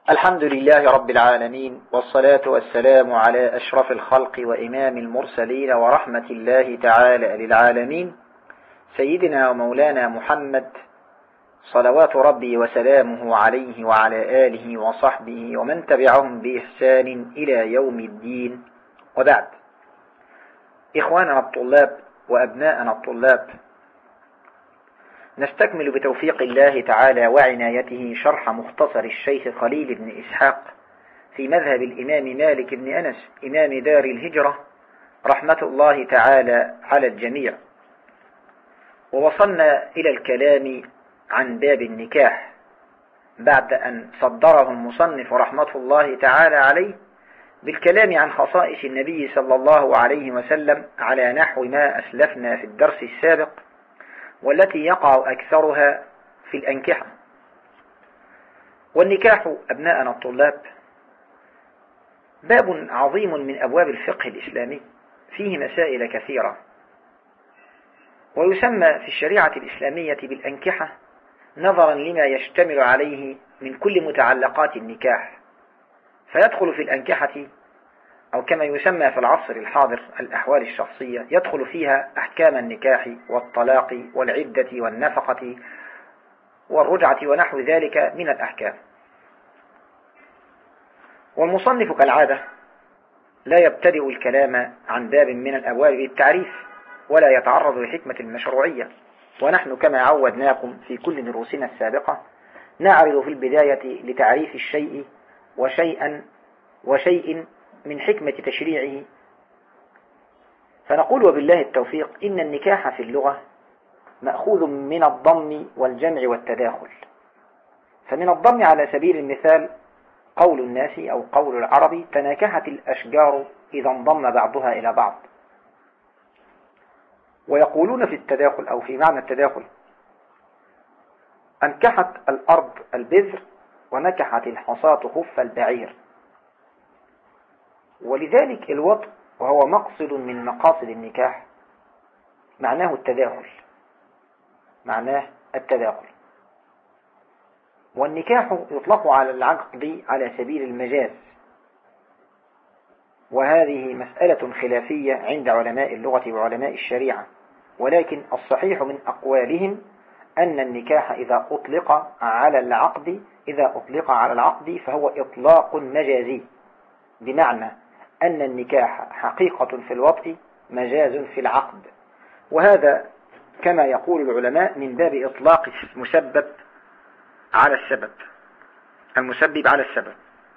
الحمد لله رب العالمين، والصلاة والسلام على أشرف الخلق وإمام المرسلين ورحمة الله تعالى للعالمين، سيدنا ومولانا محمد صلوات ربي وسلامه عليه وعلى آله وصحبه ومن تبعهم بإحسان إلى يوم الدين. وبعد، إخواننا الطلاب وأبناءنا الطلاب، نستكمل بتوفيق الله تعالى وعنايته شرح مختصر الشيخ خليل بن إسحاق في مذهب الإمام مالك بن أنس إمام دار الهجرة رحمة الله تعالى على الجميع. ووصلنا إلى الكلام عن باب النكاح بعد أن صدره المصنف رحمة الله تعالى عليه بالكلام عن خصائص النبي صلى الله عليه وسلم على نحو ما أسلفنا في الدرس السابق، والتي يقع أكثرها في الأنكحة. والنكاح أبناءنا الطلاب باب عظيم من أبواب الفقه الإسلامي، فيه مسائل كثيرة، ويسمى في الشريعة الإسلامية بالأنكحة نظرا لما يشتمل عليه من كل متعلقات النكاح، فيدخل في الأنكحة أو كما يسمى في العصر الحاضر الأحوال الشخصية، يدخل فيها أحكام النكاح والطلاق والعدة والنفقة والرجعة ونحو ذلك من الأحكام. والمصنف كالعادة لا يبتدئ الكلام عن باب من الأبواب بالتعريف ولا يتعرض لحكمة المشروعية، ونحن كما عودناكم في كل دروسنا السابقة نعرض في البداية لتعريف الشيء وشيء من حكمة تشريعه، فنقول وبالله التوفيق إن النكاح في اللغة مأخوذ من الضم والجمع والتداخل. فمن الضم على سبيل المثال قول الناس أو قول العرب: تناكحت الأشجار إذا انضم بعضها إلى بعض. ويقولون في التداخل أو في معنى التداخل: أنكحت الأرض البذر ونكحت الحصاة خف البعير. ولذلك الوطء وهو مقصد من مقاصد النكاح معناه التداخل. والنكاح يطلق على العقد على سبيل المجاز، وهذه مسألة خلافية عند علماء اللغة وعلماء الشريعة، ولكن الصحيح من أقوالهم أن النكاح إذا أطلق على العقد فهو إطلاق مجازي، بمعنى أن النكاح حقيقة في الوطء مجاز في العقد، وهذا كما يقول العلماء من باب إطلاق المسبب على السبب.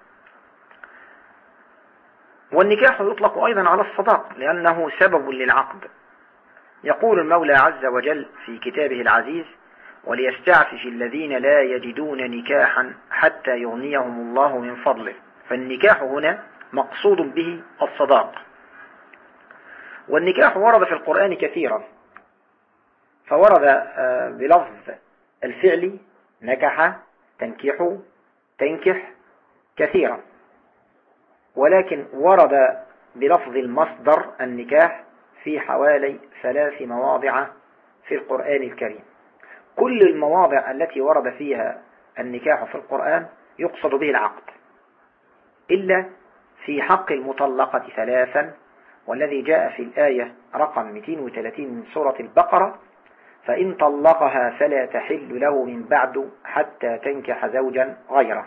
والنكاح يطلق أيضا على الصداق لأنه سبب للعقد. يقول المولى عز وجل في كتابه العزيز: وليستعفف الذين لا يجدون نكاحا حتى يغنيهم الله من فضله. فالنكاح هنا مقصود به الصداق. والنكاح ورد في القرآن كثيرا، فورد بلفظ الفعل نكح، تنكح، تنكح كثيرا، ولكن ورد بلفظ المصدر النكاح في حوالي 3 مواضع في القرآن الكريم. كل المواضع التي ورد فيها النكاح في القرآن يقصد به العقد، إلا في حق المطلقة 3، والذي جاء في الآية رقم 230 من سورة البقرة: فإن طلقها فلا تحل له من بعد حتى تنكح زوجا غيره.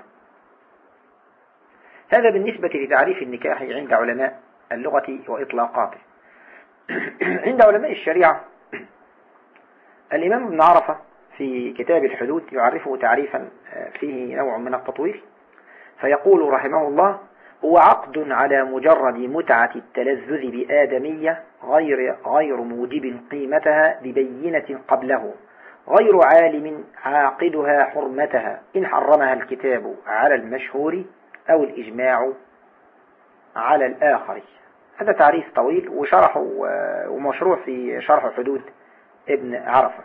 هذا بالنسبة لتعريف النكاح عند علماء اللغة وإطلاقاته. عند علماء الشريعة الإمام ابن عرفة في كتاب الحدود يعرفه تعريفا فيه نوع من التطويل، فيقول رحمه الله: هو عقد على مجرد متعة التلذذ بآدمية غير موجب قيمتها ببينة قبله، غير عالم عاقدها حرمتها إن حرمها الكتاب على المشهور أو الإجماع على الآخر. هذا تعريف طويل وشرحه ومشروع في شرح حدود ابن عرفة.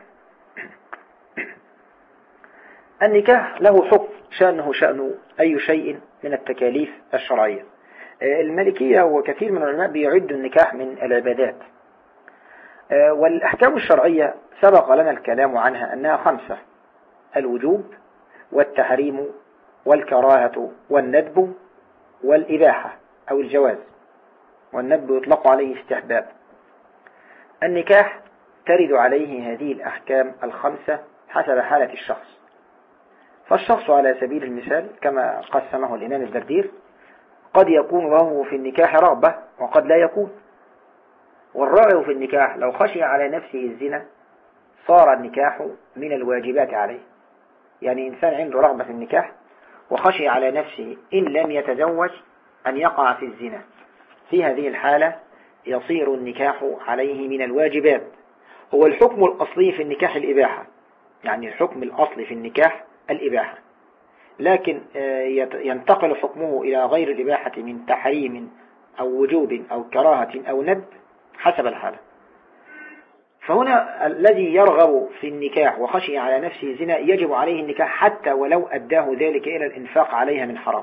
النكاح له حكم شأنه شأن أي شيء من التكاليف الشرعية. المالكية وكثير من العلماء بيعد النكاح من العبادات، والأحكام الشرعية سبق لنا الكلام عنها أنها 5: الوجوب والتحريم والكراهة والندب والإباحة أو الجواز، والندب يطلق عليه استحباب. النكاح ترد عليه هذه الأحكام الخمسة حسب حالة الشخص. فالشخص على سبيل المثال كما قسمه الإمام الدردير قد يكون له في النكاح رغبة وقد لا يكون، والراغب في النكاح لو خشي على نفسه الزنا صار النكاح من الواجبات عليه. يعني إنسان عنده رغبة في النكاح وخشي على نفسه إن لم يتزوج أن يقع في الزنا، في هذه الحالة يصير النكاح عليه من الواجبات. هو الحكم الأصلي في النكاح الإباحة، يعني الحكم الأصلي في النكاح الإباحة، لكن ينتقل حكمه إلى غير الإباحة من تحريم أو وجوب أو كراهة أو ندب حسب الحالة. فهنا الذي يرغب في النكاح وخشي على نفسه زنا يجب عليه النكاح حتى ولو أداه ذلك إلى الإنفاق عليها من حرام.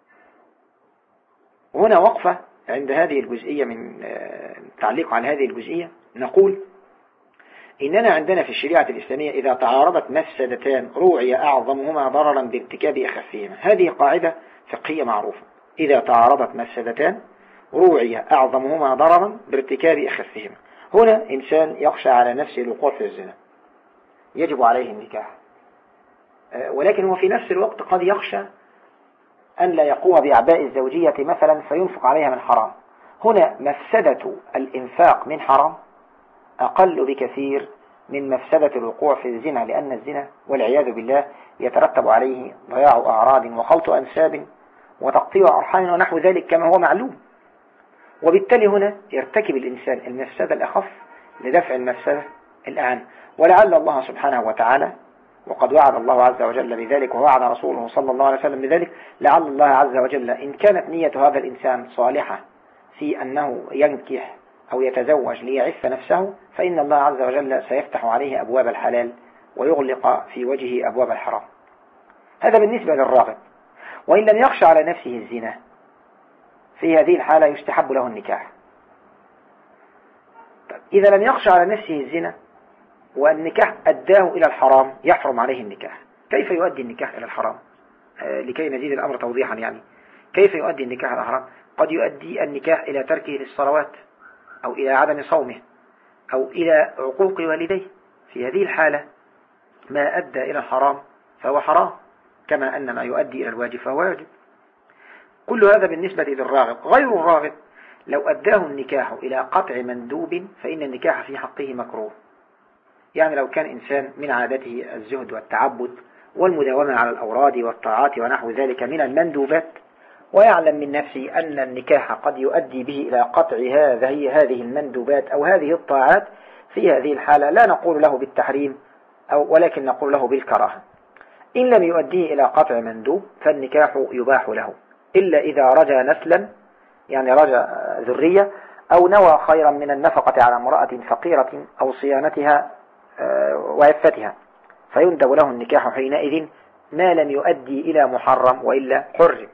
وهنا وقفة عند هذه الجزئية، من تعليق على هذه الجزئية نقول إننا عندنا في الشريعة الإسلامية إذا تعارضت مفسدتان روعي أعظمهما ضررا بارتكاب أخفهما. هذه قاعدة فقهية معروفة، إذا تعارضت مفسدتان روعي أعظمهما ضررا بارتكاب أخفهما. هنا إنسان يخشى على نفسه الوقوع في الزنا يجب عليه النكاح، ولكن هو في نفس الوقت قد يخشى أن لا يقوم بأعباء الزوجية مثلا فينفق عليها من حرام. هنا مفسدة الإنفاق من حرام أقل بكثير من مفسدة الوقوع في الزنا، لأن الزنا والعياذ بالله يترتب عليه ضياع أعراض وخلط أنساب وتقطيع أرحام ونحو ذلك كما هو معلوم. وبالتالي هنا يرتكب الإنسان المفسدة الأخف لدفع المفسدة الأعم. ولعل الله سبحانه وتعالى، وقد وعد الله عز وجل بذلك ووعد رسوله صلى الله عليه وسلم بذلك، لعل الله عز وجل إن كانت نية هذا الإنسان صالحة في أنه ينكح أو يتزوج ليعف نفسه، فإن الله عز وجل سيفتح عليه أبواب الحلال ويغلق في وجهه أبواب الحرام. هذا بالنسبة للراغب. وإن لم يخشى على نفسه الزنا في هذه الحالة يستحب له النكاح. إذا لم يخشى على نفسه الزنا والنكاح أداه إلى الحرام يحرم عليه النكاح. كيف يؤدي النكاح إلى الحرام؟ لكي نزيد الأمر توضيحا، يعني كيف يؤدي النكاح إلى الحرام؟ قد يؤدي النكاح إلى تركه للصلوات أو إلى عدم صومه أو إلى عقوق والديه. في هذه الحالة ما أدى إلى الحرام فهو حرام، كما أن ما يؤدي إلى الواجب فهو واجب. كل هذا بالنسبة للراغب. غير الراغب لو أداه النكاح إلى قطع مندوب فإن النكاح في حقه مكروه. يعني لو كان إنسان من عادته الزهد والتعبد والمداومة على الأوراد والطاعات ونحو ذلك من المندوبات، ويعلم من نفسه أن النكاح قد يؤدي به إلى قطع هذه المندوبات أو هذه الطاعات، في هذه الحالة لا نقول له بالتحريم ولكن نقول له بالكراهة. إن لم يؤديه إلى قطع مندوب فالنكاح يباح له، إلا إذا رجى نسلا، يعني رجى ذرية، أو نوى خيرا من النفقة على امرأة فقيرة أو صيانتها وعفتها، فيندب له النكاح حينئذ ما لم يؤدي إلى محرم وإلا حرم.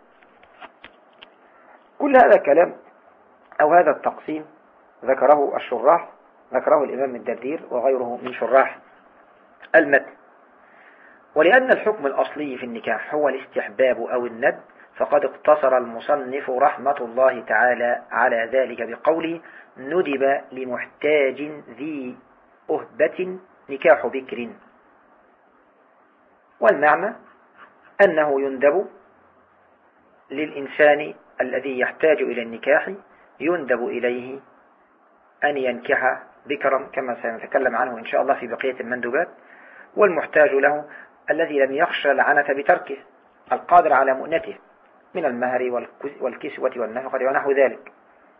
كل هذا كلام أو هذا التقسيم ذكره الشراح، ذكره الإمام الدردير وغيره من شراح المتن. ولأن الحكم الأصلي في النكاح هو الاستحباب أو الندب، فقد اقتصر المصنف رحمة الله تعالى على ذلك بقوله: ندب لمحتاج ذي أهبة نكاح بكر. والمعنى أنه يندب للإنسان الذي يحتاج إلى النكاح، يندب إليه أن ينكح بكرا كما سنتكلم عنه إن شاء الله في بقية المندوبات. والمحتاج له الذي لم يخشى العنة بتركه، القادر على مؤنته من المهر والكسوة والنفقة ونحو ذلك.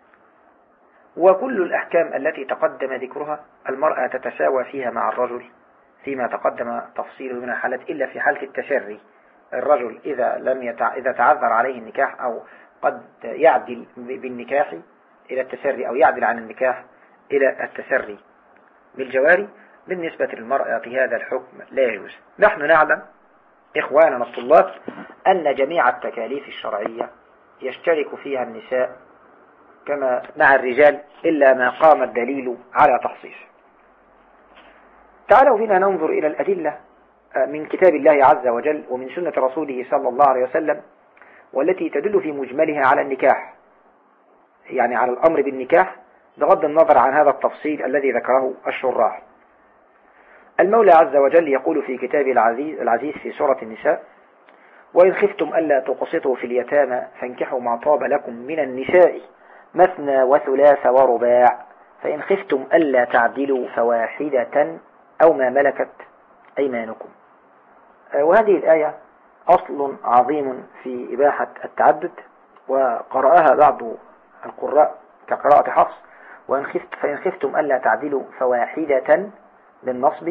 وكل الأحكام التي تقدم ذكرها المرأة تتساوى فيها مع الرجل فيما تقدم تفصيله من الحالات، إلا في حالة التسري. الرجل إذا تعذر عليه النكاح أو قد يعدل بالنكاح إلى التسري أو يعدل عن النكاح إلى التسري بالجواري، بالنسبة للمرأة هذا الحكم لا يجوز. نحن نعلم إخواننا الطلاب أن جميع التكاليف الشرعية يشترك فيها النساء كما مع الرجال إلا ما قام الدليل على تخصيص. تعالوا بنا ننظر إلى الأدلة من كتاب الله عز وجل ومن سنة رسوله صلى الله عليه وسلم، والتي تدل في مجملها على النكاح، يعني على الأمر بالنكاح بغض النظر عن هذا التفصيل الذي ذكره الشراح. المولى عز وجل يقول في كتابه العزيز في سورة النساء: وإن خفتم ألا تقسطوا في اليتامى فانكحوا ما طاب لكم من النساء مثنى وثلاث ورباع فإن خفتم ألا تعدلوا فواحدة أو ما ملكت أيمانكم. وهذه الآية أصل عظيم في إباحة التعدد، وقرأها بعض القراء كقراءة حفص: فإن خفتم ألا تعدلوا فواحدة بالنصب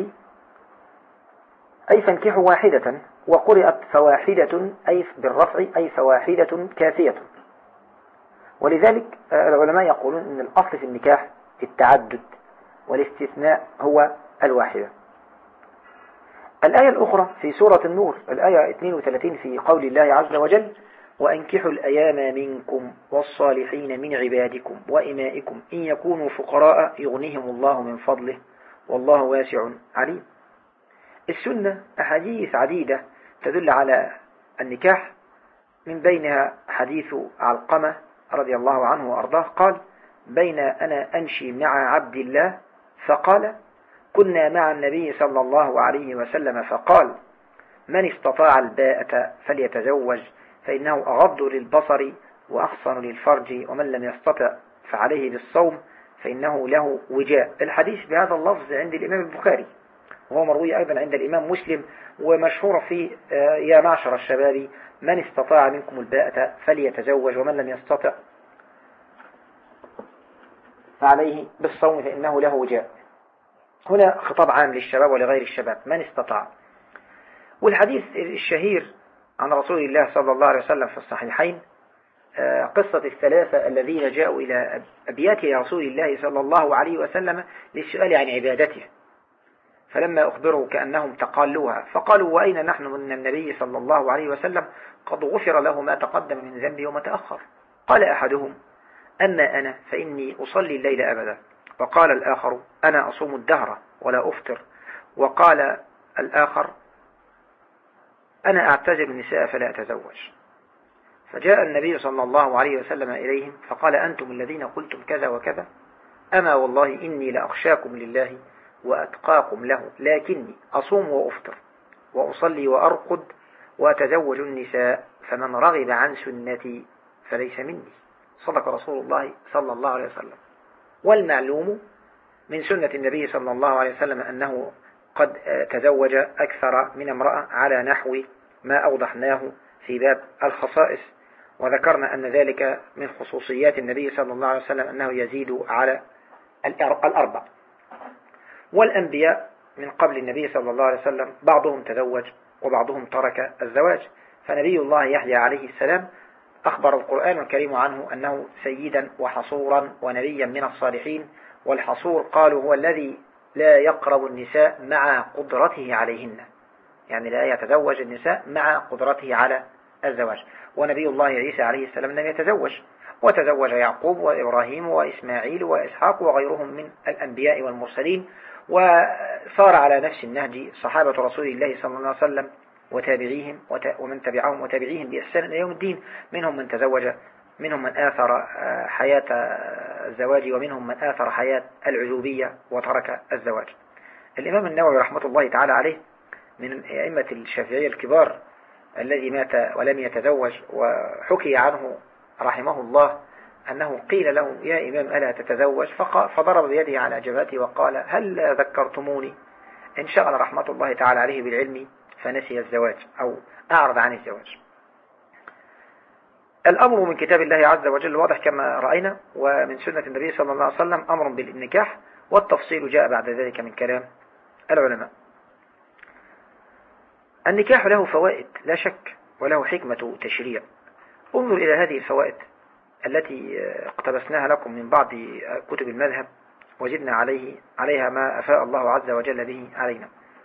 أي فانكحوا واحدة، وقرأت فواحدة أي بالرفع أي فواحدة كافية. ولذلك العلماء يقولون أن الأصل في النكاح التعدد والاستثناء هو الواحدة. الآية الأخرى في سورة النور الآية 32 في قول الله عز وجل: وأنكحوا الأيام منكم والصالحين من عبادكم وإمائكم إن يكونوا فقراء يغنيهم الله من فضله والله واسع عليم. السنة أحاديث عديدة تدل على النكاح، من بينها حديث علقمة رضي الله عنه وأرضاه قال: بين أنا أمشي مع عبد الله فقال: كنا مع النبي صلى الله عليه وسلم فقال: من استطاع الباءة فليتزوج فإنه أغض للبصر وأحصن للفرج ومن لم يستطع فعليه بالصوم فإنه له وجاء. الحديث بهذا اللفظ عند الإمام البخاري، وهو مروي أيضا عند الإمام مسلم، ومشهور في يا معشر الشباب من استطاع منكم الباءة فليتزوج ومن لم يستطع فعليه بالصوم فإنه له وجاء. هنا خطاب عام للشباب ولغير الشباب، من استطاع. والحديث الشهير عن رسول الله صلى الله عليه وسلم في الصحيحين قصة الثلاثة الذين جاءوا إلى أبيات رسول الله صلى الله عليه وسلم للسؤال عن عبادته، فلما أخبروا كأنهم تقالوها فقالوا: وأين نحن من النبي صلى الله عليه وسلم قد غفر له ما تقدم من ذنبه وما تأخر. قال أحدهم: أما أنا فإني أصلي الليل أبدا. وقال الآخر: أنا أصوم الدهر ولا أفطر. وقال الآخر: أنا أعتزل النساء فلا أتزوج. فجاء النبي صلى الله عليه وسلم إليهم فقال: أنتم الذين قلتم كذا وكذا، أما والله إني لأخشاكم لله وأتقاكم له، لكني أصوم وأفطر وأصلي وأرقد وأتزوج النساء، فمن رغب عن سنتي فليس مني. صدق رسول الله صلى الله عليه وسلم. والمعلوم من سنة النبي صلى الله عليه وسلم أنه قد تزوج أكثر من امرأة على نحو ما أوضحناه في باب الخصائص، وذكرنا أن ذلك من خصوصيات النبي صلى الله عليه وسلم أنه يزيد على الأربع. والأنبياء من قبل النبي صلى الله عليه وسلم بعضهم تزوج وبعضهم ترك الزواج، فنبي الله يحيى عليه السلام أخبر القرآن الكريم عنه أنه سيدا وحصورا ونبيا من الصالحين. والحصور قالوا هو الذي لا يقرب النساء مع قدرته عليهن، يعني لا يتزوج النساء مع قدرته على الزواج. ونبي الله عيسى عليه السلام لم يتزوج، وتزوج يعقوب وإبراهيم وإسماعيل وإسحاق وغيرهم من الأنبياء والمرسلين، وصار على نفس النهج صحابة رسول الله صلى الله عليه وسلم وتابعيهم ومن تبعهم وتابعيهم بإحسان إلى يوم الدين، منهم من تزوج، منهم من آثر حياة الزواج، ومنهم من آثر حياة العزوبية وترك الزواج. الإمام النووي رحمة الله تعالى عليه من أئمة الشافعية الكبار الذي مات ولم يتزوج، وحكي عنه رحمه الله أنه قيل له: يا إمام ألا تتزوج؟ فضرب بيده على جبهته وقال: هل ذكرتموني؟ انشغل رحمة الله تعالى عليه بالعلم فنسي الزواج أو أعرض عن الزواج. الأمر من كتاب الله عز وجل واضح كما رأينا، ومن سنة النبي صلى الله عليه وسلم أمر بالنكاح، والتفصيل جاء بعد ذلك من كلام العلماء. النكاح له فوائد لا شك، وله حكمة تشريع. انظر إلى هذه الفوائد التي اقتبسناها لكم من بعض كتب المذهب وجدنا عليها ما أفاء الله عز وجل به علينا.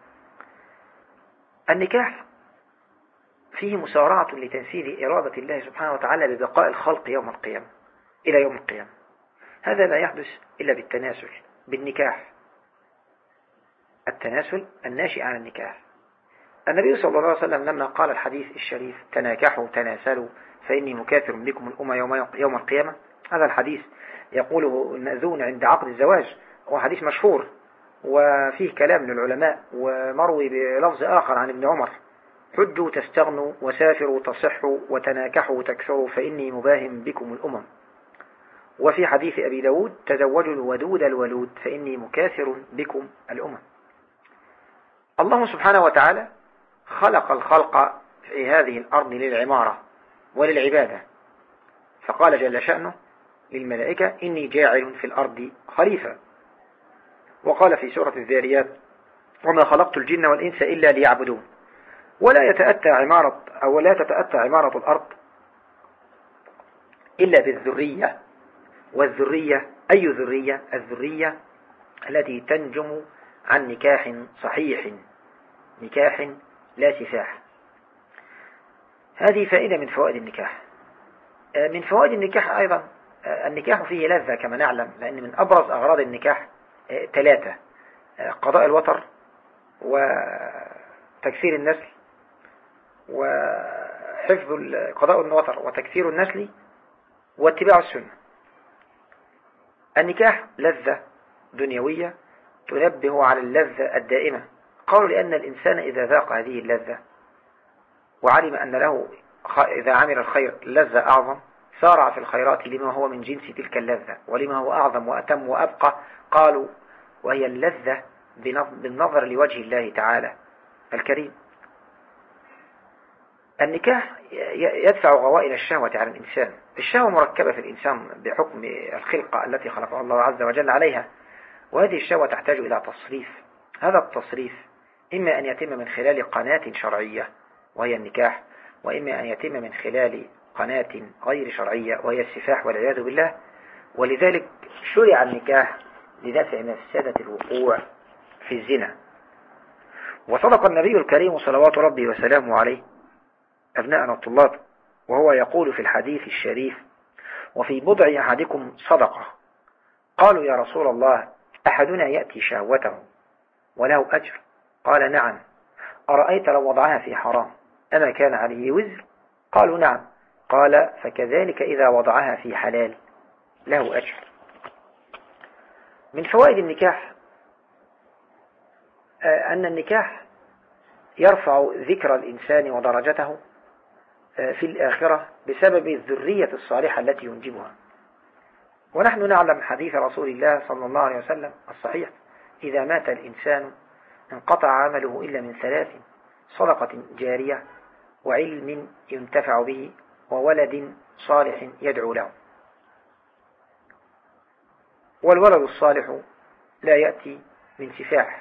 النكاح فيه مسارعة لتنفيذ إرادة الله سبحانه وتعالى ببقاء الخلق يوم القيامة إلى يوم القيامة. هذا لا يحدث إلا بالتناسل بالنكاح، التناسل الناشئ عن النكاح. النبي صلى الله عليه وسلم لما قال الحديث الشريف تناكحوا تناسلوا فإني مكاثر بكم الأمة يوم القيامة، هذا الحديث يقوله المأذون عند عقد الزواج، هو حديث مشهور وفيه كلام للعلماء، ومروي بلفظ آخر عن ابن عمر: حجوا تستغنوا وسافروا تصحوا وتناكحوا تكثروا فإني مباهم بكم الأمم. وفي حديث أبي داود: تزوجوا الودود الولود فإني مكاثر بكم الأمم. الله سبحانه وتعالى خلق الخلق في هذه الأرض للعمارة وللعبادة، فقال جل شأنه للملائكة: إني جاعل في الأرض خليفة. وقال في سورة الذاريات: وما خلقت الجن والإنس إلا ليعبدون. ولا تتأتى عمارة الأرض إلا بالذرية. والذرية أي ذرية؟ الذرية التي تنجم عن نكاح صحيح، نكاح لا سفاح. هذه فائدة من فوائد النكاح. من فوائد النكاح أيضا النكاح فيه لذة كما نعلم، لأن من أبرز أغراض النكاح 3: قضاء الوطر، وتكثير النسل، وحفظ قضاء الوطر وتكثير النسل، واتباع السنة. النكاح لذة دنيوية تنبه على اللذة الدائمة. قالوا لأن الإنسان إذا ذاق هذه اللذة وعلم أن له إذا عمل الخير لذة أعظم، سارع في الخيرات لما هو من جنس تلك اللذة ولما هو أعظم وأتم وأبقى. قالوا: وهي اللذة بالنظر لوجه الله تعالى الكريم. النكاح يدفع غوائل الشهوة على الإنسان. الشهوة مركبة في الإنسان بحكم الخلقة التي خلقها الله عز وجل عليها، وهذه الشهوة تحتاج إلى تصريف. هذا التصريف إما أن يتم من خلال قناة شرعية وهي النكاح، وإما أن يتم من خلال قناة غير شرعية وهي السفاح والعياذ بالله. ولذلك شرع النكاح لدفع مفسدة الوقوع في الزنا. وصدق النبي الكريم صلوات ربي وسلامه عليه أبناءنا الطلاب وهو يقول في الحديث الشريف: وفي بضع أحدكم صدقة. قالوا: يا رسول الله، أحدنا يأتي شهوته وله أجر؟ قال: نعم. أرأيت لو وضعها في حرام أما كان عليه وزر؟ قالوا: نعم. قال: فكذلك إذا وضعها في حلال له أجر. من فوائد النكاح أن النكاح يرفع ذكر الإنسان ودرجته في الآخرة بسبب الذرية الصالحة التي ينجبها. ونحن نعلم حديث رسول الله صلى الله عليه وسلم الصحيح: إذا مات الإنسان انقطع عمله إلا من 3: صدقة جارية، وعلم ينتفع به، وولد صالح يدعو له. والولد الصالح لا يأتي من سفاح.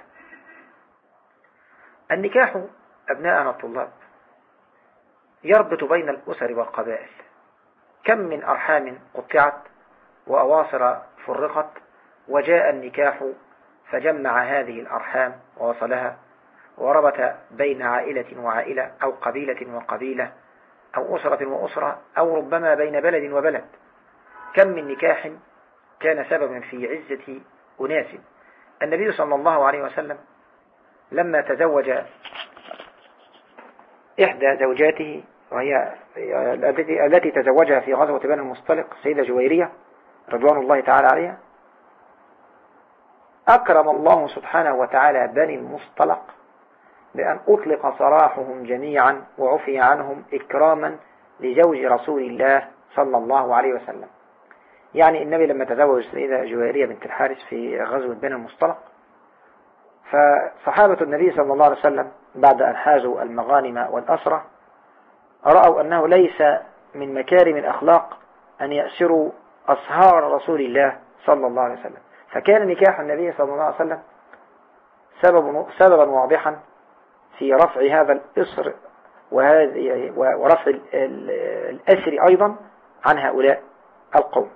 النكاح أبناءنا الطلاب يربط بين الأسر والقبائل. كم من أرحام قطعت وأواصر فرقت، وجاء النكاح فجمع هذه الأرحام ووصلها، وربط بين عائلة وعائلة، أو قبيلة وقبيلة، أو أسرة وأسرة، أو ربما بين بلد وبلد. كم من نكاح كان سببا في عزة أناس. النبي صلى الله عليه وسلم لما تزوج إحدى زوجاته، وهي التي تزوجها في غزوة بني المصطلق، السيدة جويرية رضوان الله تعالى عليها، أكرم الله سبحانه وتعالى بني المصطلق بأن أطلق سراحهم جميعا وعفي عنهم إكراما لزوج رسول الله صلى الله عليه وسلم. يعني النبي لما تزوج السيدة جويرية بنت الحارث في غزوة بني المصطلق، فصحابة النبي صلى الله عليه وسلم بعد أن حازوا المغانم والأسرة رأوا أنه ليس من مكارم الأخلاق أن يأسروا أصهار رسول الله صلى الله عليه وسلم. فكان نكاح النبي صلى الله عليه وسلم سببا واضحا في رفع هذا الإصر ورفع الأسر أيضا عن هؤلاء القوم.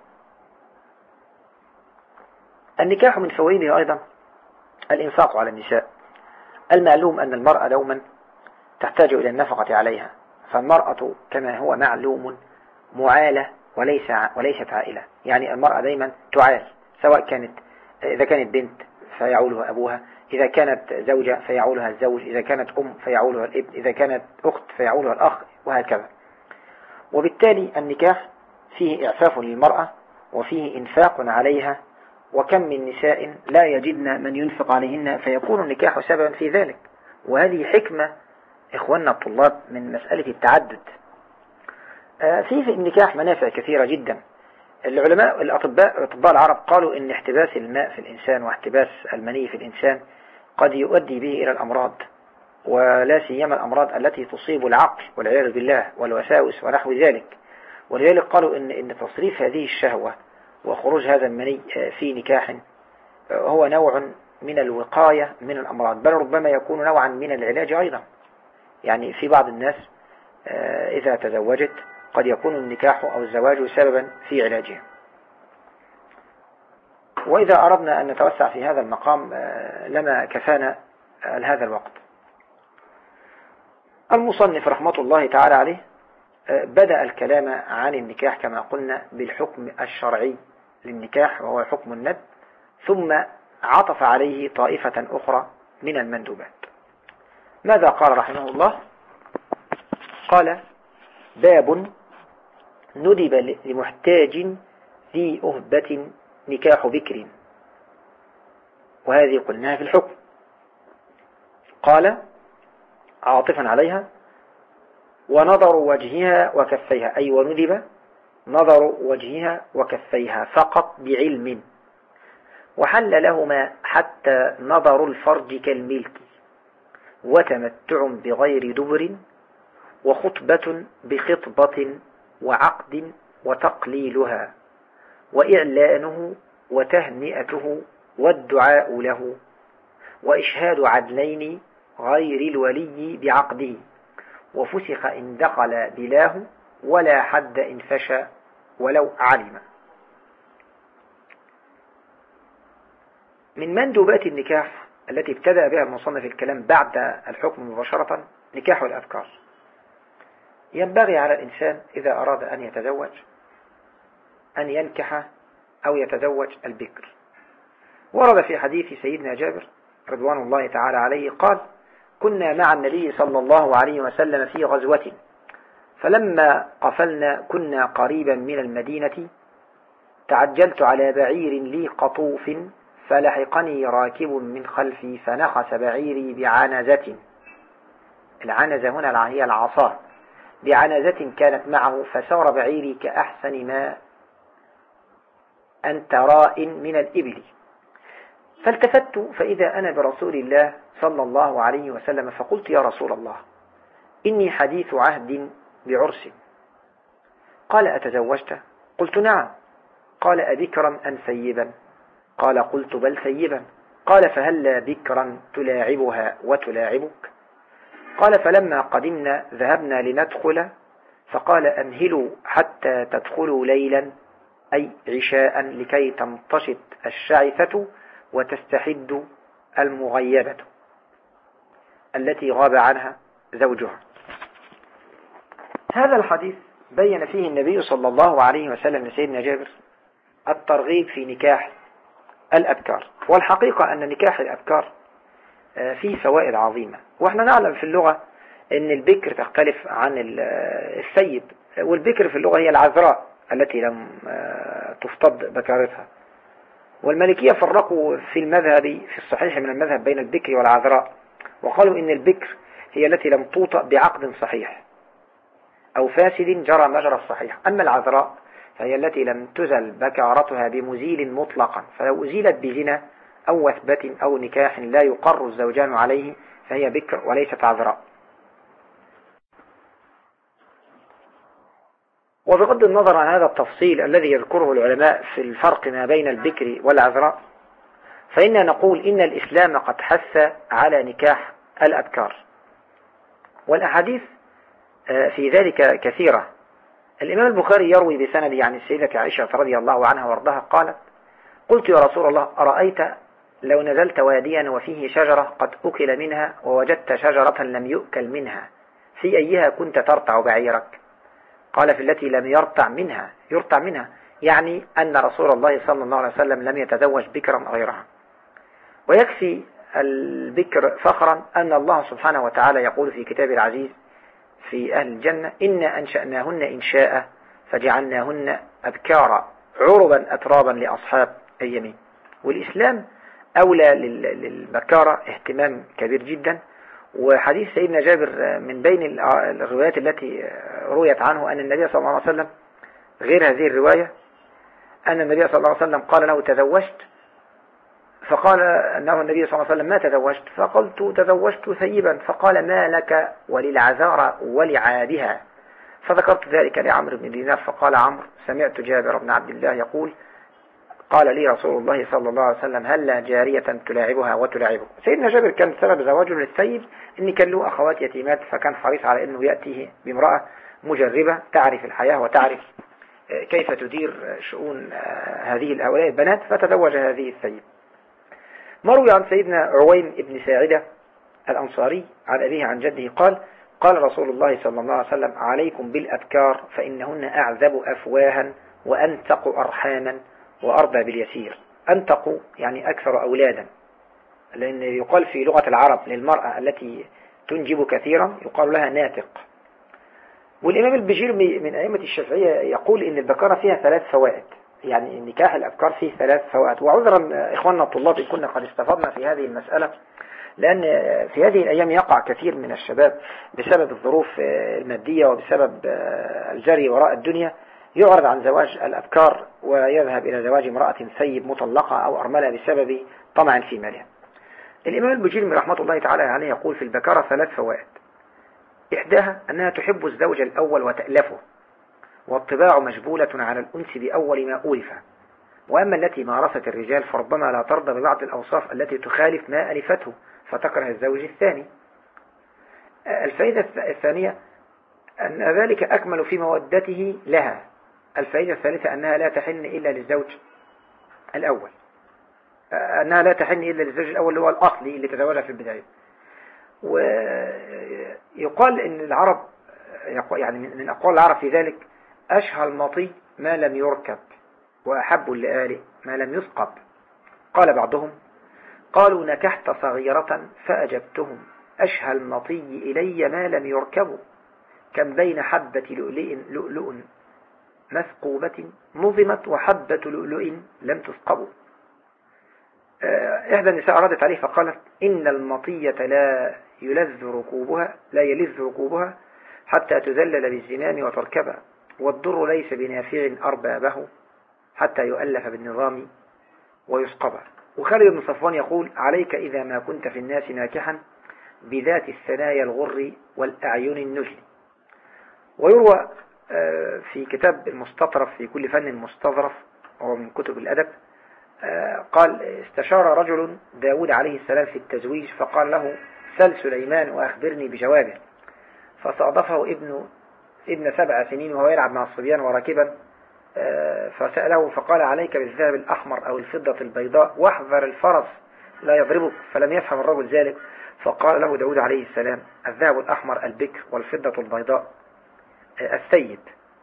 النكاح من فوائده أيضا الإنفاق على النساء. المعلوم أن المرأة دوما تحتاج إلى النفقة عليها، فالمرأة كما هو معلوم معالة وليست عائلة. يعني المرأة دايما تعال، سواء إذا كانت بنت فيعولها أبوها، إذا كانت زوجة فيعولها الزوج، إذا كانت أم فيعولها الابن، إذا كانت أخت فيعولها الأخ، وهكذا. وبالتالي النكاح فيه إعفاف للمرأة وفيه إنفاق عليها، وكم من نساء لا يجدن من ينفق عليهن فيكون النكاح سببا في ذلك. وهذه حكمة إخواننا الطلاب من مسألة التعدد. في النكاح منافع كثيرة جدا. العلماء الأطباء العرب قالوا إن احتباس الماء في الإنسان واحتباس المني في الإنسان قد يؤدي به إلى الأمراض، ولا سيما الأمراض التي تصيب العقل والعياذ بالله والوساوس ونحو ذلك. ولذلك قالوا إن تصريف هذه الشهوة وخروج هذا المني في نكاح هو نوع من الوقاية من الأمراض، بل ربما يكون نوعا من العلاج أيضا. يعني في بعض الناس إذا تزوجت قد يكون النكاح أو الزواج سببا في علاجها. وإذا أردنا أن نتوسع في هذا المقام لما كفانا هذا الوقت. المصنف رحمة الله تعالى عليه بدأ الكلام عن النكاح كما قلنا بالحكم الشرعي للنكاح وهو حكم الندب، ثم عطف عليه طائفة أخرى من المندوبات. ماذا قال رحمه الله؟ قال: باب ندب لمحتاج ذي أهبة نكاح بكر، وهذه قلناها في الحكم. قال عاطفا عليها: ونظر وجهها وكفيها، أي وندب نظر وجهها وكفيها فقط بعلم، وحل لهما حتى نظر الفرج كالملك، وتمتع بغير دبر، وخطبة بخطبة، وعقد وتقليلها، وإعلانه وتهنئته والدعاء له، وإشهاد عدلين غير الولي بعقده، وفسخ إن دخل بلاه، ولا حد إن فشى ولو علم. من مندوبات النكاح التي ابتدأ بها المصنف الكلام بعد الحكم مباشرة نكاح الأذكار. ينبغي على الإنسان إذا أراد أن يتزوج أن ينكح أو يتزوج البكر. ورد في حديث سيدنا جابر رضوان الله تعالى عليه قال: كنا مع النبي صلى الله عليه وسلم في غزوة، فلما قفلنا كنا قريبا من المدينة، تعجلت على بعير لي قطوف، فلحقني راكب من خلفي فنخس بعيري بعنزة. العنزة هنا هي العصا، بعنزة كانت معه، فسار بعيري كأحسن ما أنت راء من الإبل. فالتفت فإذا أنا برسول الله صلى الله عليه وسلم، فقلت: يا رسول الله، إني حديث عهد بعرس. قال: أتزوجت؟ قلت: نعم. قال: أبكرا أم ثيبا؟ قال: قلت: بل ثيبا. قال: فهلا بكرا تلاعبها وتلاعبك؟ قال: فلما قدمنا ذهبنا لندخل، فقال: أمهلوا حتى تدخلوا ليلا، أي عشاء، لكي تمتشط الشعثة وتستحد المغيبة التي غاب عنها زوجها. هذا الحديث بين فيه النبي صلى الله عليه وسلم لسيدنا جابر الترغيب في نكاح الأبكار. والحقيقة أن نكاح الأبكار فيه فوائد عظيمة. وإحنا نعلم في اللغة أن البكر تختلف عن السيد، والبكر في اللغة هي العذراء التي لم تفتض بكارتها. والمالكية فرقوا في المذهب في الصحيح من المذهب بين البكر والعذراء، وقالوا إن البكر هي التي لم توطأ بعقد صحيح أو فاسد جرى مجرى الصحيح، أما العذراء فهي التي لم تزل بكارتها بمزيل مطلقا، فلو أزيلت بزنا أو وثبة أو نكاح لا يقر الزوجان عليه فهي بكر وليست عذراء. وبغض النظر عن هذا التفصيل الذي يذكره العلماء في الفرق ما بين البكر والعذراء، فإننا نقول إن الإسلام قد حث على نكاح الأبكار، والأحاديث في ذلك كثيرة. الإمام البخاري يروي بسند عن السيدة عائشة رضي الله عنها وارضاها قالت: قلت: يا رسول الله، أرأيت لو نزلت واديا وفيه شجرة قد أكل منها، ووجدت شجرة لم يؤكل منها، في أيها كنت ترتع بعيرك؟ قال: في التي لم يرتع منها، يعني أن رسول الله صلى الله عليه وسلم لم يتزوج بكرا غيرها. ويكفي البكر فخرا أن الله سبحانه وتعالى يقول في كتابه العزيز في أهل الجنة: إنا أنشأناهن إنشاء فجعلناهن أبكارا عربا أترابا لأصحاب اليمين. والإسلام أولى للبكارة اهتمام كبير جدا. وحديث سيدنا جابر من بين الروايات التي رويت عنه أن النبي صلى الله عليه وسلم، غير هذه الرواية، أن النبي صلى الله عليه وسلم قال له: تزوجت؟ فقال أنه النبي صلى الله عليه وسلم: ما تزوجت؟ فقلت: تزوجت ثيبا. فقال: ما لك وللعذارى ولعابها؟ فذكرت ذلك لعمرو بن دينار، فقال عمرو: سمعت جابر بن عبد الله يقول: قال لي رسول الله صلى الله عليه وسلم: هل جارية تلاعبها وتلاعبه؟ سيدنا جابر كان سبب زواجه للثيب إن كان له أخوات يتيمات، فكان حريص على أنه يأتيه بامرأة مجربة تعرف الحياة وتعرف كيف تدير شؤون هذه الأولاد البنات، فتزوج هذه الثيب. مروي عن سيدنا عويم بن ساعدة الأنصاري عن أبيه عن جده قال: قال رسول الله صلى الله عليه وسلم: عليكم بالأبكار فإنهن أعذب أفواها وأنتق أرحاما وأرضى باليسير. أنتق يعني أكثر أولادا، لأن يقال في لغة العرب للمرأة التي تنجب كثيرا يقال لها ناتق. والإمام البجير من أئمة الشافعية يقول إن البكارة فيها 3 فوائد، يعني نكاح الأبكار فيه 3 فوائد. وعذرا إخواننا الطلاب إن كنا قد استفدنا في هذه المسألة، لأن في هذه الأيام يقع كثير من الشباب بسبب الظروف المادية وبسبب الجري وراء الدنيا يعرض عن زواج الأبكار ويذهب إلى زواج امرأة ثيب مطلقة أو أرملة بسبب طمع في مالها. الإمام البجيري رحمة الله تعالى عليه يقول في البكارة 3 فوائد. إحداها أنها تحب الزوج الأول وتألفه، والطباع مجبولة على الأنس بأول ما أولف، وأما التي مارست الرجال فربما لا ترضى ببعض الأوصاف التي تخالف ما ألفته فتكره الزوج الثاني. الفائدة الثانية أن ذلك أكمل في مودته لها. الفائدة الثالثة أنها لا تحن إلا للزوج الأول، أنها لا تحن إلا للزوج الأول اللي هو الأصلي اللي تزوجها في البداية. ويقال إن العرب، يعني من أقوال العرب في ذلك: أشهى المطي ما لم يركب، وأحب اللآلئ ما لم يثقب. قال بعضهم: قالوا نكحت صغيرة فأجبتهم: أشهى المطي إلي ما لم يركبوا، كم بين حبة لؤلؤ مثقوبة نظمت وحبة لؤلؤ لم تثقب. إحدى النساء أرادت عليه فقالت: إن المطية لا يلذ ركوبها حتى تذلل بالزمام وتركبها، والضر ليس بنافع أربابه حتى يؤلف بالنظام ويسقبه. وخالد بن صفوان يقول: عليك إذا ما كنت في الناس ناكحا بذات الثنايا الغر والأعين النجل. ويروى في كتاب المستطرف في كل فن مستظرف، وهو من كتب الأدب، قال: استشار رجل داود عليه السلام في التزويج فقال له: سل سليمان وأخبرني بجوابه. فصادفه ابن 7 سنين وهو يلعب مع الصبيان وراكبا، فسأله فقال: عليك بالذهب الأحمر أو الفضة البيضاء واحذر الفرس لا يضربك. فلم يفهم الرجل ذلك، فقال له داود عليه السلام: الذهب الأحمر البكر والفضة البيضاء السيد.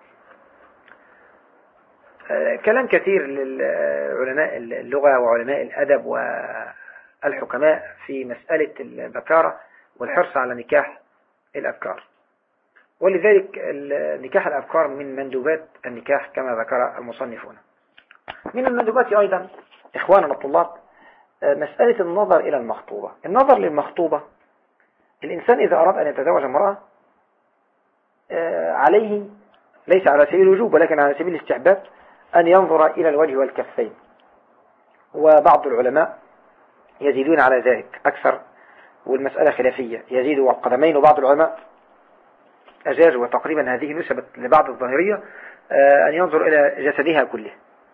كلام كثير للعلماء اللغة وعلماء الأدب والحكماء في مسألة البكارة والحرص على نكاح الأبكار. ولذلك نكاح الأبكار من مندوبات النكاح كما ذكر المصنفون. من المندوبات أيضا إخواننا الطلاب مسألة النظر إلى المخطوبة. النظر للمخطوبة، الإنسان إذا أراد أن يتزوج امرأة عليه ليس على سبيل الوجوب ولكن على سبيل الاستحباب أن ينظر إلى الوجه والكفين، وبعض العلماء يزيدون على ذلك أكثر، والمسألة خلافية، يزيد والقدمين، وبعض العلماء أجازوا، وتقريبا هذه نسبت لبعض الظاهرية أن ينظر إلى جسدها كله.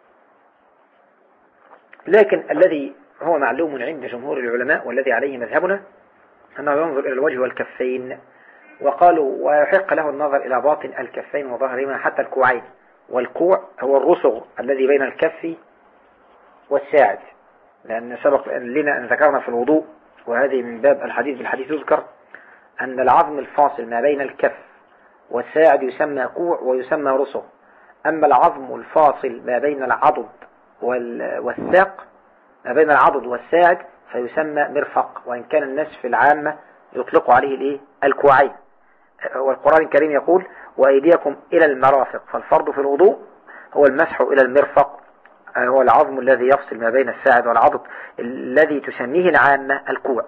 لكن الذي هو معلوم عند جمهور العلماء والذي عليه مذهبنا أنه ينظر إلى الوجه والكفين، وقالوا ويحق له النظر إلى باطن الكفين وظهرهما حتى الكوعين، والكوع هو الرسغ الذي بين الكف والساعد، لأن سبق لنا أن ذكرنا في الوضوء، وهذه من باب الحديث بالحديث يذكر أن العظم الفاصل ما بين الكف والساعد يسمى كوع ويسمى رسغ، أما العظم الفاصل ما بين العضد والساق، ما بين العضد والساعد، فيسمى مرفق، وإن كان الناس في العامة يطلقوا عليه الكوعين. والقرآن الكريم يقول وأيديكم إلى المرافق، فالفرض في الوضوء هو المسح إلى المرفق، هو العظم الذي يفصل ما بين الساعد والعضد الذي تسميه العامة الكوع.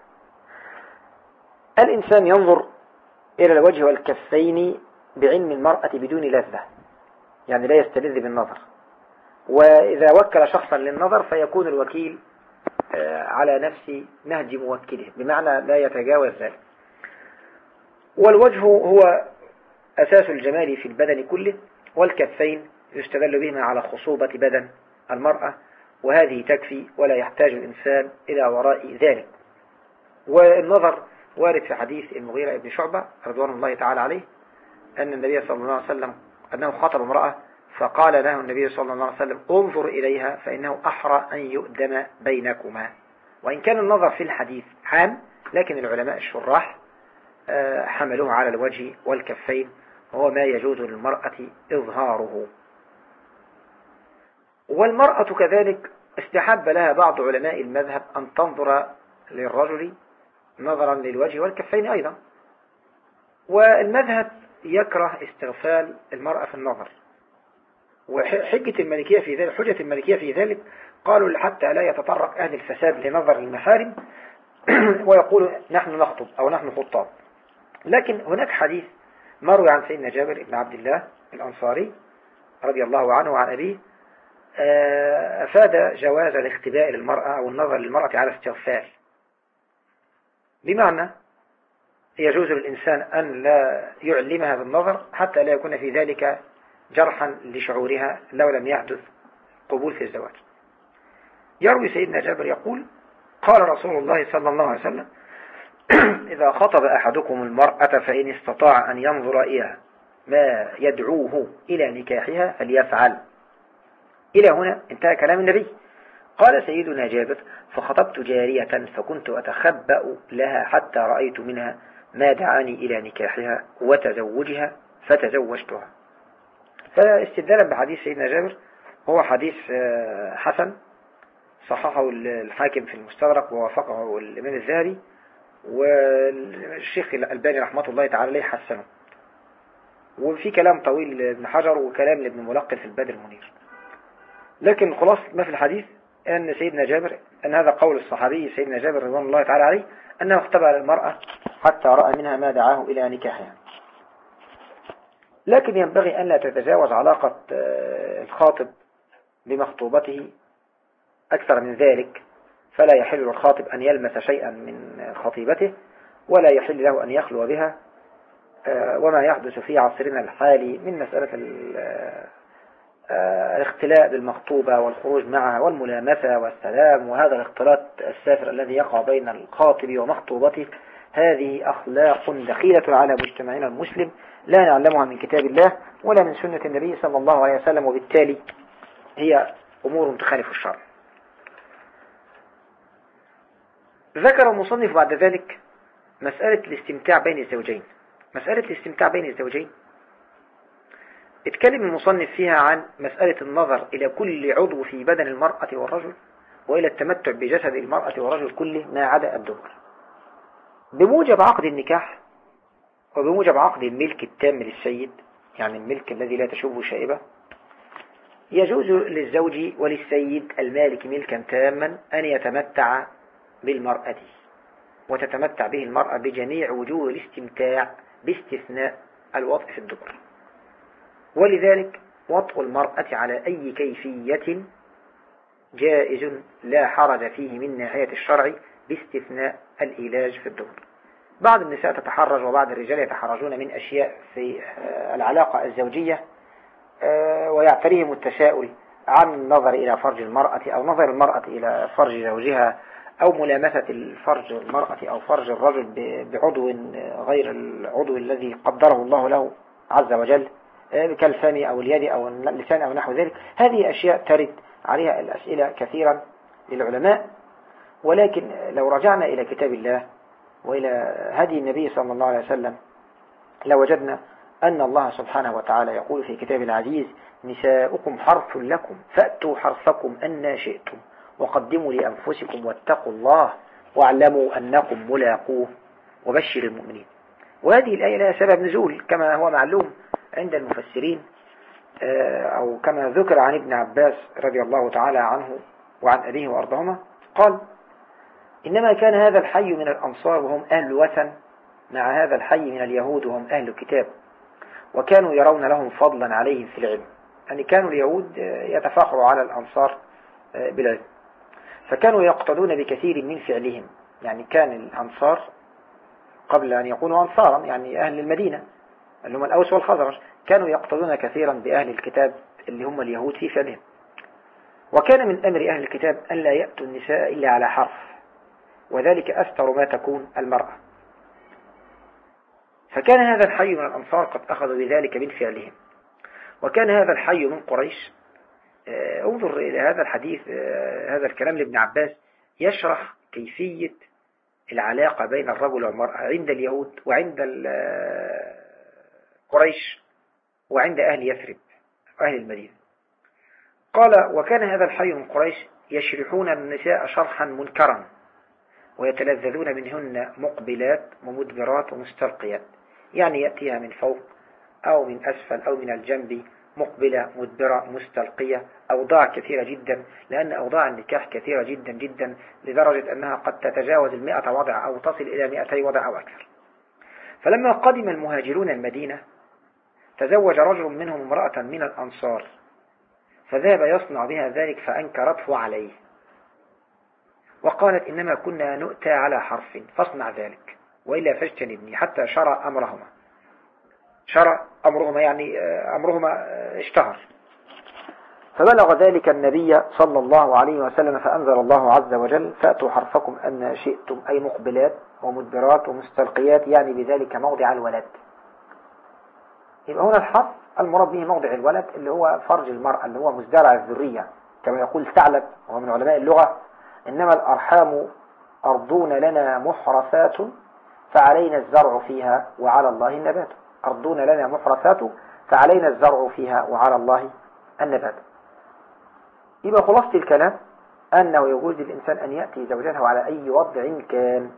الإنسان ينظر إلى الوجه والكفين بعلم المرأة بدون لذة، يعني لا يستلذ بالنظر، وإذا وكل شخصا للنظر فيكون الوكيل على نفس نهج موكله، بمعنى لا يتجاوز ذلك. والوجه هو أساس الجمال في البدن كله، والكفين يستدل بهما على خصوبة بدن المرأة، وهذه تكفي ولا يحتاج الإنسان إلى وراء ذلك. والنظر وارد في حديث المغيرة بن شعبة رضوان الله تعالى عليه أن النبي صلى الله عليه وسلم أنه خطب امرأة فقال له النبي صلى الله عليه وسلم انظر إليها فإنه أحرى أن يؤدم بينكما. وإن كان النظر في الحديث عام، لكن العلماء الشراح حملوه على الوجه والكفين، وهو ما يجوز للمرأة إظهاره. والمرأة كذلك استحب لها بعض علماء المذهب أن تنظر للرجل نظرا للوجه والكفين أيضا، والمذهب يكره استغفال المرأة في النظر. وحجة المالكية في ذلك قالوا حتى لا يتطرق أهل الفساد لنظر المحارم ويقول نحن نخطب أو نحن خطاب. لكن هناك حديث مروي عن سيدنا جابر بن عبد الله الأنصاري رضي الله عنه وعن أبيه أفاد جواز الاختباء للمرأة أو النظر للمرأة على استغفال، بمعنى يجوز للإنسان أن لا يعلمها بالنظر حتى لا يكون في ذلك جرحا لشعورها لو لم يحدث قبول في الزواج. يروي سيدنا جابر يقول قال رسول الله صلى الله عليه وسلم إذا خطب أحدكم المرأة فإن استطاع أن ينظر إلى ما يدعوه إلى نكاحها فليفعل. إلى هنا انتهى كلام النبي. قال سيدنا جابر فخطبت جارية فكنت أتخبأ لها حتى رأيت منها ما دعاني إلى نكاحها وتزوجها فتزوجتها. فاستدلالا بحديث سيدنا جابر هو حديث حسن صححه الحاكم في المستدرك ووافقه الإمام الذهبي، والشيخ الألباني رحمة الله تعالى عليه حسنه، وفي كلام طويل لابن حجر وكلام لابن ملقن في البدر المنير. لكن خلاص ما في الحديث أن سيدنا جابر أن هذا قول الصحابي سيدنا جابر رضوان الله تعالى عليه أنه اختبأ للمرأة حتى رأى منها ما دعاه إلى نكاحها. لكن ينبغي أن لا تتجاوز علاقة الخاطب بمخطوبته أكثر من ذلك، فلا يحل للخاطب أن يلمس شيئا من خطيبته، ولا يحل له أن يخلو بها. وما يحدث في عصرنا الحالي من مسألة الاختلاء بالمخطوبة والخروج معها والملامسة والسلام، وهذا الاختلاط السافر الذي يقع بين الخاطب ومخطوبته، هذه أخلاق دخيلة على مجتمعنا المسلم لا نعلمها من كتاب الله ولا من سنة النبي صلى الله عليه وسلم، وبالتالي هي أمور تخالف الشرع. ذكر المصنف بعد ذلك مسألة الاستمتاع بين الزوجين. مسألة الاستمتاع بين الزوجين اتكلم المصنف فيها عن مسألة النظر إلى كل عضو في بدن المرأة والرجل، وإلى التمتع بجسد المرأة والرجل كله ما عدا الدبر. بموجب عقد النكاح وبموجب عقد الملك التام للسيد، يعني الملك الذي لا تشوبه شائبة، يجوز للزوج وللسيد المالك ملكا تاما أن يتمتع بالمرأة، وتتمتع به المرأة بجميع وجوه الاستمتاع باستثناء الوطء في الدبر. ولذلك وطء المرأة على أي كيفية جائز لا حرج فيه من ناحية الشرع باستثناء الإيلاج في الدبر. بعض النساء تتحرج وبعض الرجال يتحرجون من أشياء في العلاقة الزوجية، ويعتريهم التساؤل عن النظر إلى فرج المرأة أو نظر المرأة إلى فرج زوجها، أو ملامسة الفرج المرأة أو فرج الرجل بعضو غير العضو الذي قدره الله له عز وجل كالفم أو اليد أو اللسان أو نحو ذلك. هذه أشياء ترد عليها الأسئلة كثيرا للعلماء، ولكن لو رجعنا إلى كتاب الله وإلى هدي النبي صلى الله عليه وسلم لوجدنا أن الله سبحانه وتعالى يقول في كتاب العزيز نساؤكم حرث لكم فأتوا حرثكم أن شئتم وقدموا لأنفسكم واتقوا الله واعلموا أنكم ملاقوه وبشر المؤمنين. وهذه الآية لها سبب نزول كما هو معلوم عند المفسرين، أو كما ذكر عن ابن عباس رضي الله تعالى عنه وعن أبيه وأرضهما قال: إنما كان هذا الحي من الأنصار وهم أهل وثن مع هذا الحي من اليهود وهم أهل كتاب، وكانوا يرون لهم فضلا عليهم في العلم. يعني كانوا اليهود يتفاخروا على الأنصار بالعلم، فكانوا يقتدون بكثير من فعلهم. يعني كان الأنصار قبل أن يكونوا أنصارا، يعني أهل المدينة اللي هم الأوس والخزرج، كانوا يقتدون كثيرا بأهل الكتاب اللي هم اليهود في فعلهم. وكان من أمر أهل الكتاب أن لا يأتوا النساء إلا على حرف، وذلك أستر ما تكون المرأة. فكان هذا الحي من الأنصار قد أخذوا بذلك من فعلهم، وكان هذا الحي من قريش. انظر إلى هذا الحديث، هذا الكلام لابن عباس يشرح كيفية العلاقة بين الرجل والمرأة عند اليهود وعند قريش وعند أهل يثرب أهل المدينة. قال: وكان هذا الحي من قريش يشرحون النساء شرحا منكرا ويتلذذون منهن مقبلات ومدبرات ومستلقيات، يعني يأتيها من فوق أو من أسفل أو من الجنب، مقبلة مدبرة مستلقية، أوضاع كثيرة جدا، لأن أوضاع النكاح كثيرة جدا جدا لدرجة أنها قد تتجاوز 100 وضع أو تصل إلى 200 وضع أو أكثر. فلما قدم المهاجرون المدينة تزوج رجل منهم امرأة من الأنصار، فذهب يصنع بها ذلك فأنكرته عليه، وقالت: إنما كنا نؤتى على حرف فاصنع ذلك وإلا فاجتنبني، حتى شرع أمرهما يعني أمرهما اشتهر. فبلغ ذلك النبي صلى الله عليه وسلم فأنزل الله عز وجل: فأتوا حرفكم أن شئتم، أي مقبلات ومدبرات ومستلقيات، يعني بذلك موضع الولد. يبقى هنا الحرف المراد به موضع الولد اللي هو فرج المرأة، اللي هو مزدرع الذرية، كما يقول ثعلب وهو من علماء اللغة: إنما الأرحام أرضون لنا محرثات فعلينا الزرع فيها وعلى الله النبات. أرضون لنا محرثات فعلينا الزرع فيها وعلى الله النبات. يبقى خلاصة الكلام أنه يجوز للإنسان أن يأتي زوجته على أي وضع كان،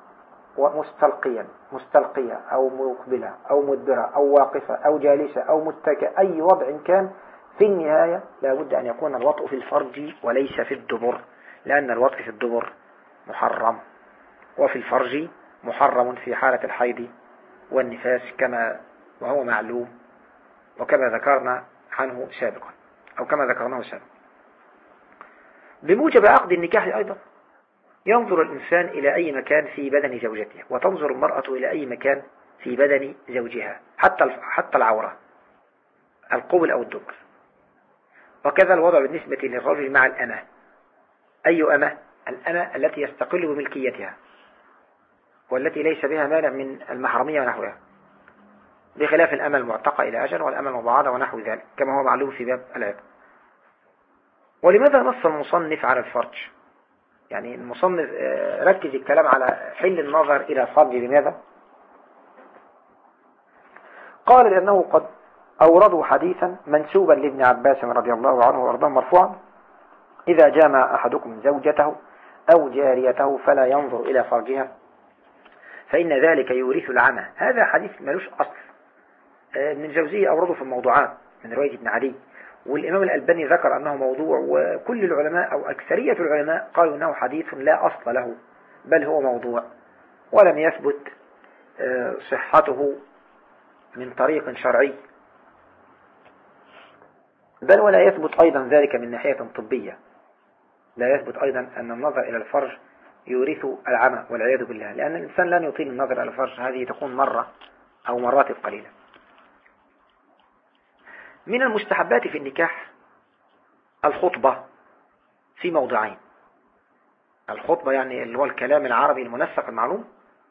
مستلقية أو مقبلة أو مدبرة أو واقفة أو جالسة أو متكئة، أي وضع كان. في النهاية لا بد أن يكون الوطء في الفرج وليس في الدبر، لأن الوطء في الدبر محرم، وفي الفرج محرم في حالة الحيض والنفاس، كما وهو معلوم وكما ذكرنا عنه سابقا، أو كما ذكرناه سابقا. بموجب عقد النكاح أيضا ينظر الإنسان إلى أي مكان في بدن زوجته، وتنظر المرأة إلى أي مكان في بدن زوجها، حتى العورة، القبل أو الدبر. وكذا الوضع بالنسبة للرجل مع الأمة. أي أمة؟ الأمة التي يستقل بملكيتها والتي ليس بها مانع من المحرمية ونحوها، بخلاف الأمة المعتقة إلى أجل والأمة المبعضة ونحو ذلك، كما هو معلوم في باب العتق. ولماذا نص المصنف على الفرج؟ يعني المصنف ركز الكلام على حل النظر إلى الفرج. لماذا؟ قال: لأنه قد أوردوا حديثا منسوبا لابن عباس رضي الله عنه وارضاه مرفوعا: إذا جامع أحدكم زوجته أو جاريته فلا ينظر إلى فرجها فإن ذلك يورث العمى. هذا حديث ملوش أصل، ابن الجوزي أورده في الموضوعات من رواية ابن عدي، والإمام الألباني ذكر أنه موضوع، وكل العلماء أو أكثرية العلماء قالوا أنه حديث لا أصل له، بل هو موضوع ولم يثبت صحته من طريق شرعي، بل ولا يثبت أيضا ذلك من ناحية طبية. لا يثبت أيضا أن النظر إلى الفرج يورث العمى والعياذ بالله، لأن الإنسان لن يطيل النظر إلى الفرج، هذه تكون مرة أو مرات قليلة. من المستحبات في النكاح الخطبة في موضعين. الخطبة يعني اللي هو الكلام العربي المنسق المعلوم،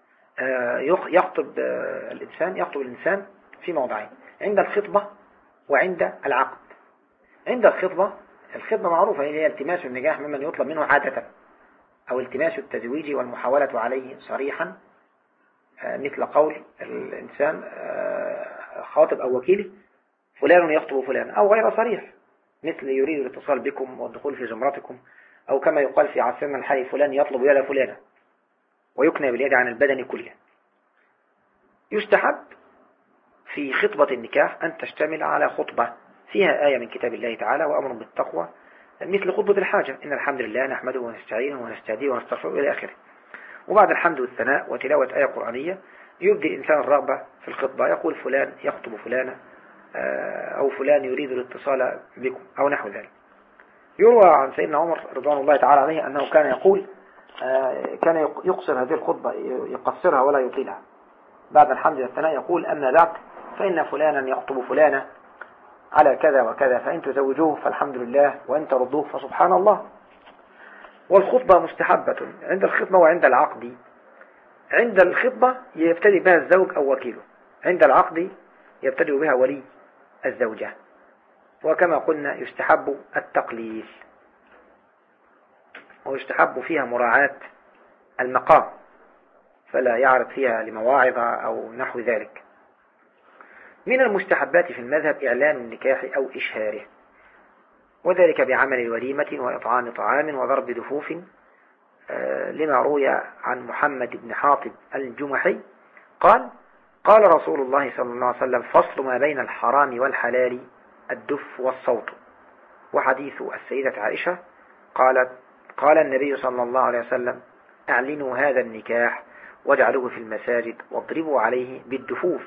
يخطب الإنسان في موضعين: عند الخطبة وعند العقد. عند الخطبة معروفة هي التماس النجاح ممن يطلب منه عادة، أو التماس التزويج والمحاولة عليه صريحا، مثل قول الإنسان خاطب أو وكيله: فلان يخطب فلان، أو غير صريح مثل يريد الاتصال بكم والدخول في زمرتكم، أو كما يقال في عصرنا الحالي فلان يطلب يد فلانة ويكنى باليد عن البدن كله. يستحب في خطبة النكاح أن تشتمل على خطبة فيها آية من كتاب الله تعالى وأمر بالتقوى مثل خطبة الحاجة: إن الحمد لله نحمده ونستعينه ونستهديه ونستغفره إلى آخره. وبعد الحمد والثناء وتلاوة آية قرآنية يبدي الإنسان الرغبة في الخطبة، يقول فلان يخطب فلانة أو فلان يريد الاتصال بكم أو نحو ذلك. يروى عن سيدنا عمر رضوان الله تعالى عليه أنه كان يقول كان يقصر هذه الخطبة، يقصرها ولا يطيلها. بعد الحمد والثناء يقول: أما بعد فإن فلانا يخطب فلانة على كذا وكذا، فإن تزوجوه فالحمد لله، وإن ترضوه فسبحان الله. والخطبة مستحبة عند الخطبة وعند العقد. عند الخطبة يبتدئ بها الزوج أو وكيله، عند العقد يبتدئ بها ولي الزوجة. وكما قلنا يستحب التقليل، ويستحب فيها مراعاة المقام، فلا يعرض فيها لمواعظ أو نحو ذلك. من المستحبات في المذهب إعلان النكاح أو إشهاره، وذلك بعمل الوليمة وإطعام طعام وضرب دفوف، لما روي عن محمد بن حاطب الجمحي قال: قال رسول الله صلى الله عليه وسلم: فصل ما بين الحرام والحلال الدف والصوت. وحديث السيدة عائشة قالت: قال النبي صلى الله عليه وسلم: أعلنوا هذا النكاح واجعلوه في المساجد واضربوا عليه بالدفوف.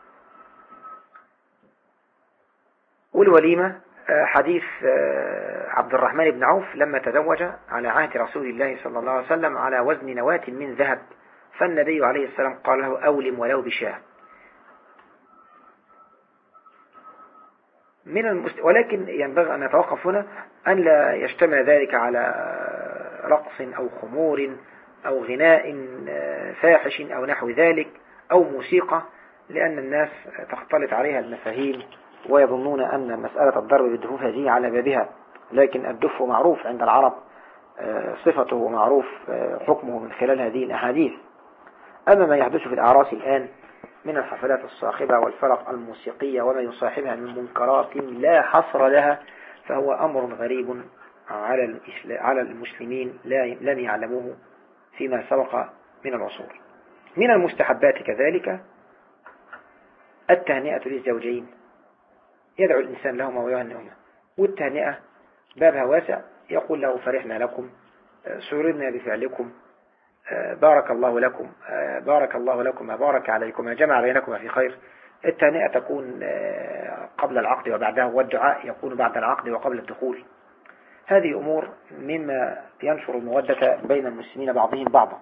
والوليمة حديث عبد الرحمن بن عوف لما تزوج على عهد رسول الله صلى الله عليه وسلم على وزن نواة من ذهب، فالنبي عليه السلام قال له: أولم ولو بشاه. ولكن ينبغي أن نتوقف هنا أن لا يجتمع ذلك على رقص أو خمور أو غناء فاحش أو نحو ذلك أو موسيقى، لأن الناس تختلط عليها المفاهيم ويظنون أن مسألة الضرب بالدفوف هذه على بابها، لكن الدف معروف عند العرب، صفته معروف حكمه من خلال هذه الأحاديث. أما ما يحدث في الأعراس الآن من الحفلات الصاخبة والفرق الموسيقية وما يصاحبها من منكرات لا حصر لها، فهو أمر غريب على المسلمين لم يعلموه فيما سبق من العصور. من المستحبات كذلك التهنئة للزوجين، يدعو الإنسان لهما ويهنئهما، والتهنئة بابها واسع، يقول له: فرحنا لكم، سررنا بفعلكم، بارك الله لكم، بارك الله لكم، بارك عليكم، جمع بينكم في خير. التهنئة تكون قبل العقد وبعدها، والدعاء يكون بعد العقد وقبل الدخول. هذه أمور مما ينشر المودة بين المسلمين بعضهم بعضا.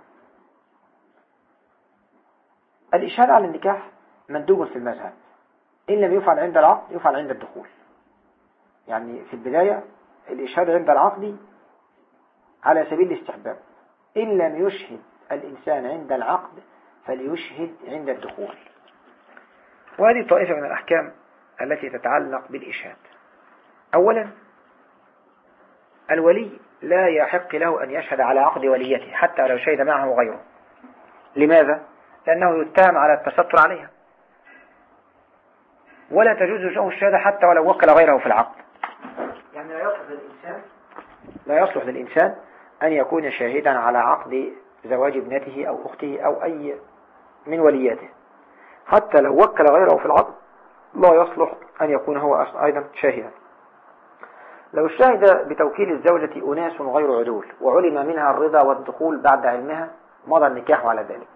الإشهاد على النكاح مندوب في المذهب، إن لم يفعل عند العقد يفعل عند الدخول. يعني في البداية الإشهاد عند العقد على سبيل الاستحباب، إن لم يشهد الإنسان عند العقد فليشهد عند الدخول. وهذه طائفة من الأحكام التي تتعلق بالإشهاد. أولا، الولي لا يحق له أن يشهد على عقد وليته حتى لو شهد معه غيره. لماذا؟ لأنه يتهم على التستر عليها، ولا تجوز له الشهادة حتى ولو وكل غيره في العقد. يعني لا يصلح للإنسان أن يكون شاهدا على عقد زواج ابنته أو أخته أو أي من ولياته، حتى لو وكل غيره في العقد لا يصلح أن يكون هو أيضا شاهدا. لو شهد بتوكيل الزوجة أناس غير عدول وعلم منها الرضا والدخول بعد علمها مضى النكاح على ذلك.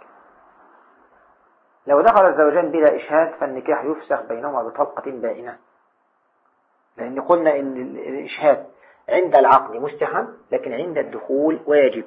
لو دخل الزوجان بلا إشهاد فالنكاح يفسخ بينهما بطلقة بائنة، لأن قلنا إن الإشهاد عند العقد مستحب، لكن عند الدخول واجب.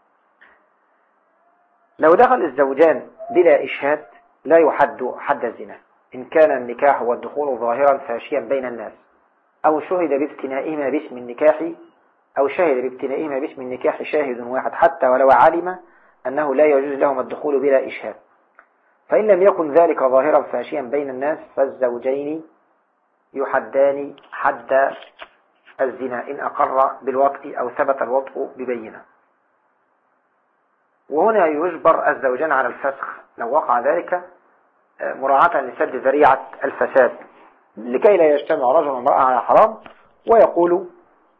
لو دخل الزوجان بلا إشهاد لا يحد حد الزنا إن كان النكاح والدخول ظاهرا فاشيا بين الناس، أو شهد بابتنائهما باسم النكاح، أو شهد بابتنائهما باسم النكاح شاهد واحد حتى ولو علم أنه لا يجوز لهم الدخول بلا إشهاد. فإن لم يكن ذلك ظاهرا فاشيا بين الناس فالزوجين يحدان حد الزنا إن أقر بالوطء أو ثبت الوطء ببينة. وهنا يجبر الزوجان على الفسخ لو وقع ذلك مراعاة لسد ذريعة الفساد، لكي لا يجتمع رجل وامرأة على حرام ويقول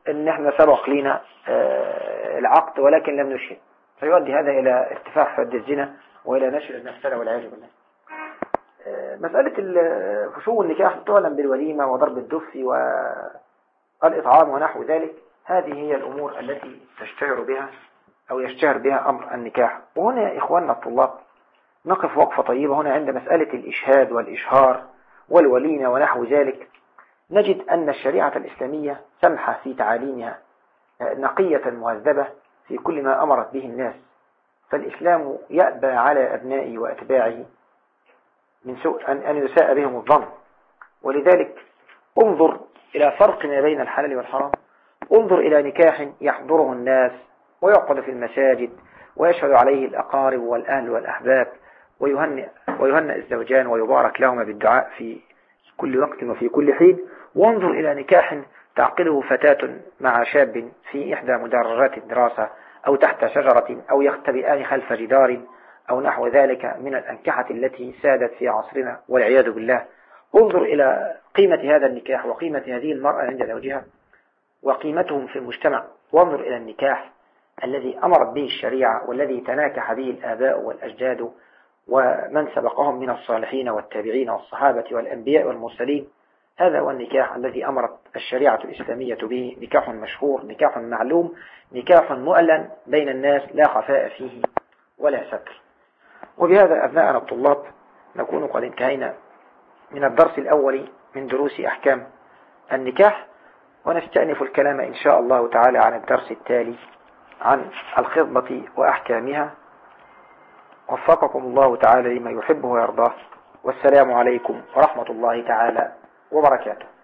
ان احنا سبق لنا العقد ولكن لم نشهد، فيؤدي هذا الى ارتفاع حد الزنا والى نشر المفسدة والعياذ بالله. مسألة فشو النكاح تعلن بالوليمة وضرب الدف والإطعام ونحو ذلك، هذه هي الأمور التي تشتهر بها أو يشتهر بها أمر النكاح. وهنا يا إخواننا الطلاب نقف وقفة طيبة هنا عند مسألة الإشهاد والإشهار والوليمة ونحو ذلك. نجد أن الشريعة الإسلامية سمحة في تعاليمها نقية مهذبة في كل ما أمرت به الناس، فالإسلام يأبى على أبنائه وأتباعه من سوء أن يساء بهم الظن. ولذلك انظر إلى فرق ما بين الحلال والحرام، انظر إلى نكاح يحضره الناس ويعقد في المساجد ويشهد عليه الأقارب والأهل والأحباب ويهنئ الزوجان ويبارك لهما بالدعاء في كل وقت وفي كل حين، وانظر إلى نكاح تعقله فتاة مع شاب في إحدى مدرجات الدراسة أو تحت شجرة أو يختبئان خلف جدار أو نحو ذلك من الأنكحة التي سادت في عصرنا والعياذ بالله. انظر إلى قيمة هذا النكاح وقيمة هذه المرأة عند زوجها وقيمتهم في المجتمع، وانظر إلى النكاح الذي أمرت به الشريعة والذي تناكح به الآباء والأجداد ومن سبقهم من الصالحين والتابعين والصحابة والأنبياء والمرسلين. هذا هو النكاح الذي أمرت الشريعة الإسلامية به، نكاح مشهور، نكاح معلوم، نكاح مؤلن بين الناس لا خفاء فيه ولا ستر. وبهذا أبناءنا الطلاب نكون قد انتهينا من الدرس الأول من دروس أحكام النكاح، ونستأنف الكلام إن شاء الله تعالى عن الدرس التالي عن الخطبة وأحكامها. وفقكم الله تعالى لما يحبه ويرضاه، والسلام عليكم ورحمة الله تعالى وبركاته.